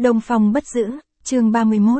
Đông Phong bất giữ, chương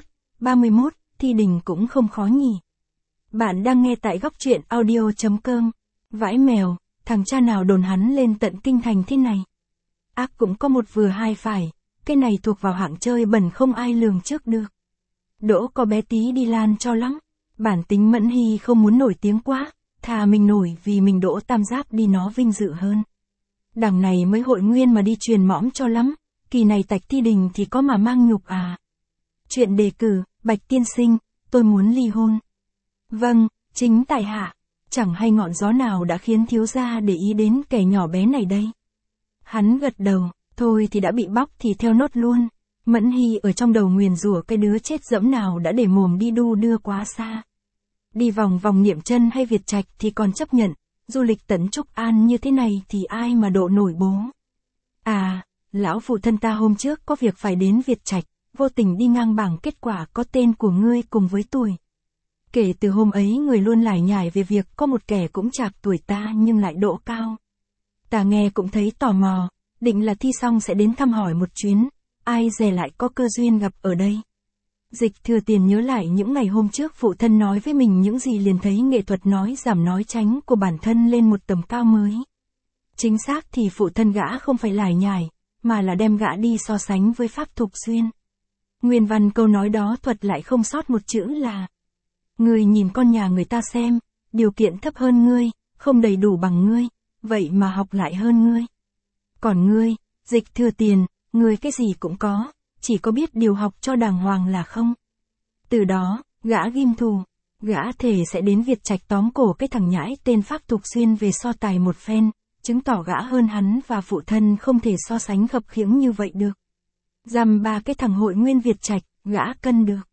31, thi đình cũng không khó nhỉ. Bạn đang nghe tại góc truyện audio.com. Vãi mèo, thằng cha nào đồn hắn lên tận kinh thành thế này. Ác cũng có một vừa hai phải, cái này thuộc vào hạng chơi bẩn không ai lường trước được. Đỗ có bé tí đi lan cho lắm, bản tính Mẫn Hy không muốn nổi tiếng quá, thà mình nổi vì mình Đỗ Tam Giáp đi nó vinh dự hơn. Đằng này mới hội nguyên mà đi truyền mõm cho lắm, kỳ này tạch thi đình thì có mà mang nhục à. Chuyện đề cử, Bạch tiên sinh, tôi muốn ly hôn. Vâng, chính tại hạ, chẳng hay ngọn gió nào đã khiến thiếu gia để ý đến kẻ nhỏ bé này đây. Hắn gật đầu, thôi thì đã bị bóc thì theo nốt luôn. Mẫn Hy ở trong đầu nguyền rủa cái đứa chết dẫm nào đã để mồm đi đu đưa quá xa. Đi vòng vòng Niệm Chân hay Việt Trạch thì còn chấp nhận, du lịch tận Trúc An như thế này thì ai mà độ nổi bố. À, lão phụ thân ta hôm trước có việc phải đến Việt Trạch, vô tình đi ngang bảng kết quả có tên của ngươi cùng với tuổi. Kể từ hôm ấy người luôn lải nhải về việc có một kẻ cũng chạc tuổi ta nhưng lại độ cao. Ta nghe cũng thấy tò mò, định là thi xong sẽ đến thăm hỏi một chuyến, ai dè lại có cơ duyên gặp ở đây. Dịch Thừa Tiền nhớ lại những ngày hôm trước phụ thân nói với mình những gì liền thấy nghệ thuật nói giảm nói tránh của bản thân lên một tầm cao mới. Chính xác thì phụ thân gã không phải lải nhải, mà là đem gã đi so sánh với Pháp Thục Xuyên. Nguyên văn câu nói đó thuật lại không sót một chữ là: ngươi nhìn con nhà người ta xem, điều kiện thấp hơn ngươi, không đầy đủ bằng ngươi, vậy mà học lại hơn ngươi. Còn ngươi, Dịch Thừa Tiền, ngươi cái gì cũng có, chỉ có biết điều học cho đàng hoàng là không. Từ đó, gã ghim thù, gã thề sẽ đến Việt Trạch tóm cổ cái thằng nhãi tên Pháp Thục Xuyên về so tài một phen, chứng tỏ gã hơn hắn và phụ thân không thể so sánh khập khiễng như vậy được. Dăm ba cái thằng hội nguyên Việt Trạch, gã cân được.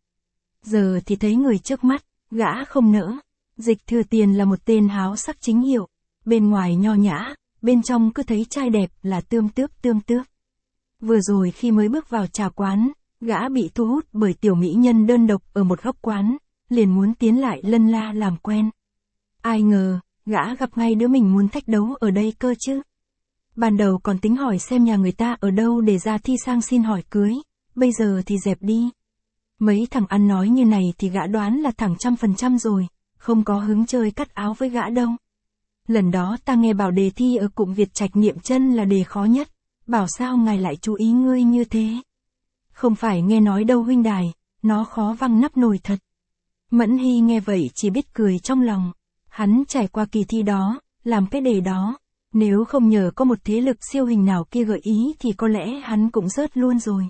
Giờ thì thấy người trước mắt, gã không nỡ. Dịch Thừa Tiền là một tên háo sắc chính hiệu, bên ngoài nho nhã, bên trong cứ thấy trai đẹp là tươm tướp. Vừa rồi khi mới bước vào trà quán, gã bị thu hút bởi tiểu mỹ nhân đơn độc ở một góc quán, liền muốn tiến lại lân la làm quen. Ai ngờ, gã gặp ngay đứa mình muốn thách đấu ở đây cơ chứ. Ban đầu còn tính hỏi xem nhà người ta ở đâu để ra thi sang xin hỏi cưới, bây giờ thì dẹp đi. Mấy thằng ăn nói như này thì gã đoán là thẳng 100% rồi, không có hứng chơi cắt áo với gã đâu. Lần đó ta nghe bảo đề thi ở cụm Việt Trạch Niệm Chân là đề khó nhất, bảo sao ngài lại chú ý ngươi như thế. Không phải nghe nói đâu huynh đài, nó khó văng nắp nồi thật. Mẫn Hy nghe vậy chỉ biết cười trong lòng, hắn trải qua kỳ thi đó, làm cái đề đó, nếu không nhờ có một thế lực siêu hình nào kia gợi ý thì có lẽ hắn cũng rớt luôn rồi.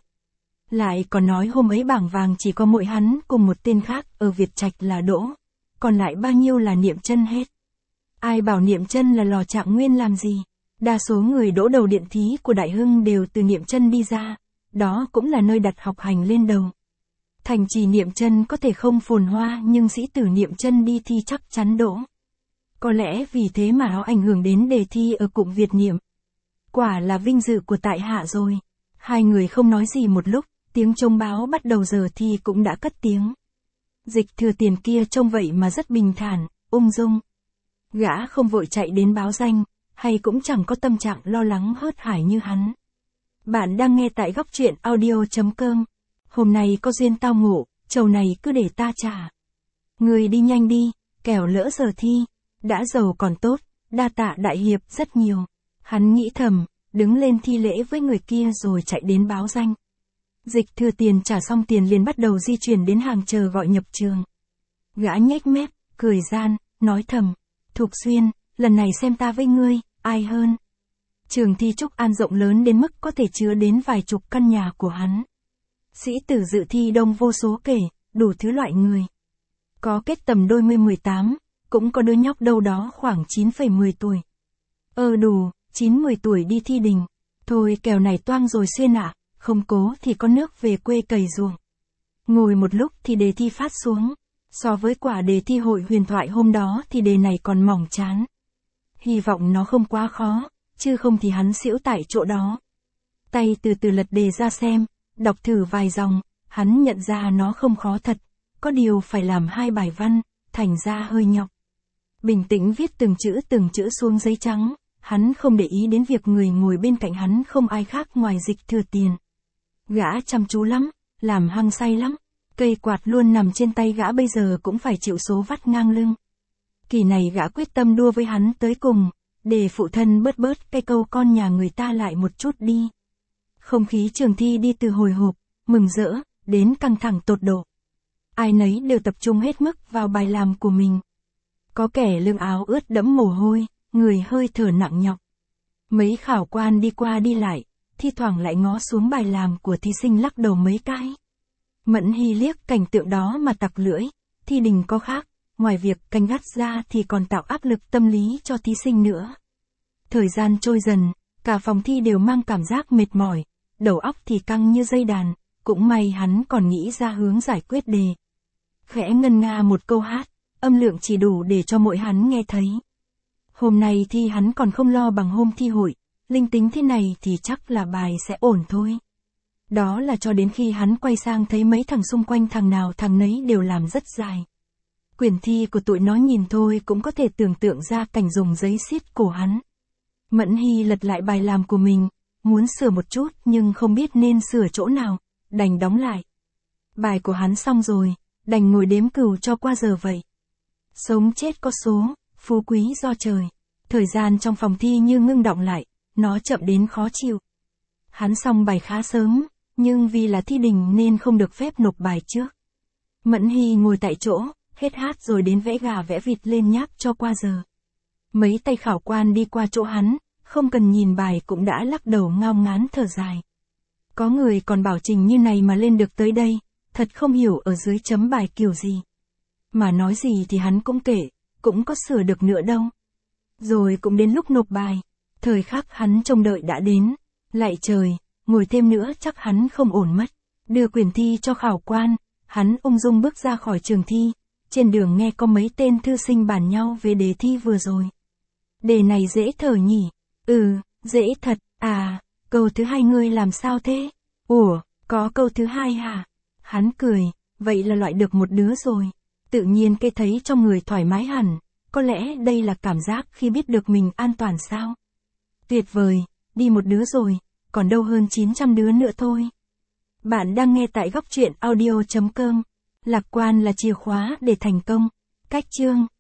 Lại còn nói hôm ấy bảng vàng chỉ có mỗi hắn cùng một tên khác ở Việt Trạch là Đỗ, còn lại bao nhiêu là Niệm Chân hết. Ai bảo Niệm Chân là lò Trạng Nguyên làm gì, đa số người đỗ đầu điện thí của Đại Hưng đều từ Niệm Chân đi ra, đó cũng là nơi đặt học hành lên đầu. Thành trì Niệm Chân có thể không phồn hoa nhưng sĩ tử Niệm Chân đi thi chắc chắn đỗ. Có lẽ vì thế mà nó ảnh hưởng đến đề thi ở cụm Việt Niệm. Quả là vinh dự của tại hạ rồi. Hai người không nói gì một lúc, tiếng trống báo bắt đầu giờ thi cũng đã cất tiếng. Dịch Thừa Tiền kia trông vậy mà rất bình thản, ung dung. Gã không vội chạy đến báo danh, hay cũng chẳng có tâm trạng lo lắng hớt hải như hắn. Bạn đang nghe tại góc truyện audio.com. Hôm nay có duyên tao ngộ, trầu này cứ để ta trả. Người đi nhanh đi, kẻo lỡ giờ thi. Đã giàu còn tốt, đa tạ đại hiệp rất nhiều. Hắn nghĩ thầm, đứng lên thi lễ với người kia rồi chạy đến báo danh. Dịch Thừa Tiền trả xong tiền liền bắt đầu di chuyển đến hàng chờ gọi nhập trường. Gã nhếch mép, cười gian, nói thầm, Thục Xuyên, lần này xem ta với ngươi, ai hơn. Trường thi Trúc An rộng lớn đến mức có thể chứa đến vài chục căn nhà của hắn. Sĩ tử dự thi đông vô số kể, đủ thứ loại người. Có kết tầm đôi mươi 18, cũng có đứa nhóc đâu đó khoảng 9,10 tuổi. Đủ, 9-10 tuổi đi thi đình. Thôi kèo này toang rồi Xuyên ạ, không cố thì có nước về quê cày ruộng. Ngồi một lúc thì đề thi phát xuống. So với quả đề thi hội huyền thoại hôm đó thì đề này còn mỏng chán. Hy vọng nó không quá khó, chứ không thì hắn xỉu tại chỗ đó. Tay từ từ lật đề ra xem, đọc thử vài dòng, hắn nhận ra nó không khó thật, có điều phải làm 2 bài văn, thành ra hơi nhọc. Bình tĩnh viết từng chữ xuống giấy trắng, hắn không để ý đến việc người ngồi bên cạnh hắn không ai khác ngoài Dịch Thừa Tiền. Gã chăm chú lắm, làm hăng say lắm. Cây quạt luôn nằm trên tay gã bây giờ cũng phải chịu số vắt ngang lưng. Kỳ này gã quyết tâm đua với hắn tới cùng, để phụ thân bớt bớt cái câu con nhà người ta lại một chút đi. Không khí trường thi đi từ hồi hộp, mừng rỡ, đến căng thẳng tột độ. Ai nấy đều tập trung hết mức vào bài làm của mình. Có kẻ lưng áo ướt đẫm mồ hôi, người hơi thở nặng nhọc. Mấy khảo quan đi qua đi lại, thi thoảng lại ngó xuống bài làm của thí sinh lắc đầu mấy cái. Mẫn Hy liếc cảnh tượng đó mà tặc lưỡi, thi đình có khác, ngoài việc canh gắt ra thì còn tạo áp lực tâm lý cho thí sinh nữa. Thời gian trôi dần, cả phòng thi đều mang cảm giác mệt mỏi, đầu óc thì căng như dây đàn, cũng may hắn còn nghĩ ra hướng giải quyết đề. Khẽ ngân nga một câu hát, âm lượng chỉ đủ để cho mỗi hắn nghe thấy. Hôm nay thi hắn còn không lo bằng hôm thi hội, linh tính thế này thì chắc là bài sẽ ổn thôi. Đó là cho đến khi hắn quay sang thấy mấy thằng xung quanh thằng nào thằng nấy đều làm rất dài. Quyển thi của tụi nó nhìn thôi cũng có thể tưởng tượng ra cảnh dùng giấy xiết cổ hắn. Mẫn Hy lật lại bài làm của mình, muốn sửa một chút nhưng không biết nên sửa chỗ nào, đành đóng lại. Bài của hắn xong rồi, đành ngồi đếm cừu cho qua giờ vậy. Sống chết có số, phú quý do trời. Thời gian trong phòng thi như ngưng đọng lại, nó chậm đến khó chịu. Hắn xong bài khá sớm, nhưng vì là thi đình nên không được phép nộp bài trước. Mẫn Hy ngồi tại chỗ, hết hát rồi đến vẽ gà vẽ vịt lên nháp cho qua giờ. Mấy tay khảo quan đi qua chỗ hắn, không cần nhìn bài cũng đã lắc đầu ngao ngán thở dài. Có người còn bảo trình như này mà lên được tới đây, thật không hiểu ở dưới chấm bài kiểu gì. Mà nói gì thì hắn cũng kệ, cũng có sửa được nữa đâu. Rồi cũng đến lúc nộp bài, thời khắc hắn trông đợi đã đến. Lạy trời, ngồi thêm nữa chắc hắn không ổn mất. Đưa quyển thi cho khảo quan, hắn ung dung bước ra khỏi trường thi. Trên đường nghe có mấy tên thư sinh bàn nhau về đề thi vừa rồi. Đề này dễ thở nhỉ? Dễ thật. À, câu thứ hai ngươi làm sao thế? Ủa, có câu thứ hai hả? Hắn cười, vậy là loại được một đứa rồi. Tự nhiên cái thấy trong người thoải mái hẳn, có lẽ đây là cảm giác khi biết được mình an toàn sao? Tuyệt vời, đi một đứa rồi, còn đâu hơn 900 đứa nữa thôi. Bạn đang nghe tại góc truyện audio.com. Lạc quan là chìa khóa để thành công. Cách chương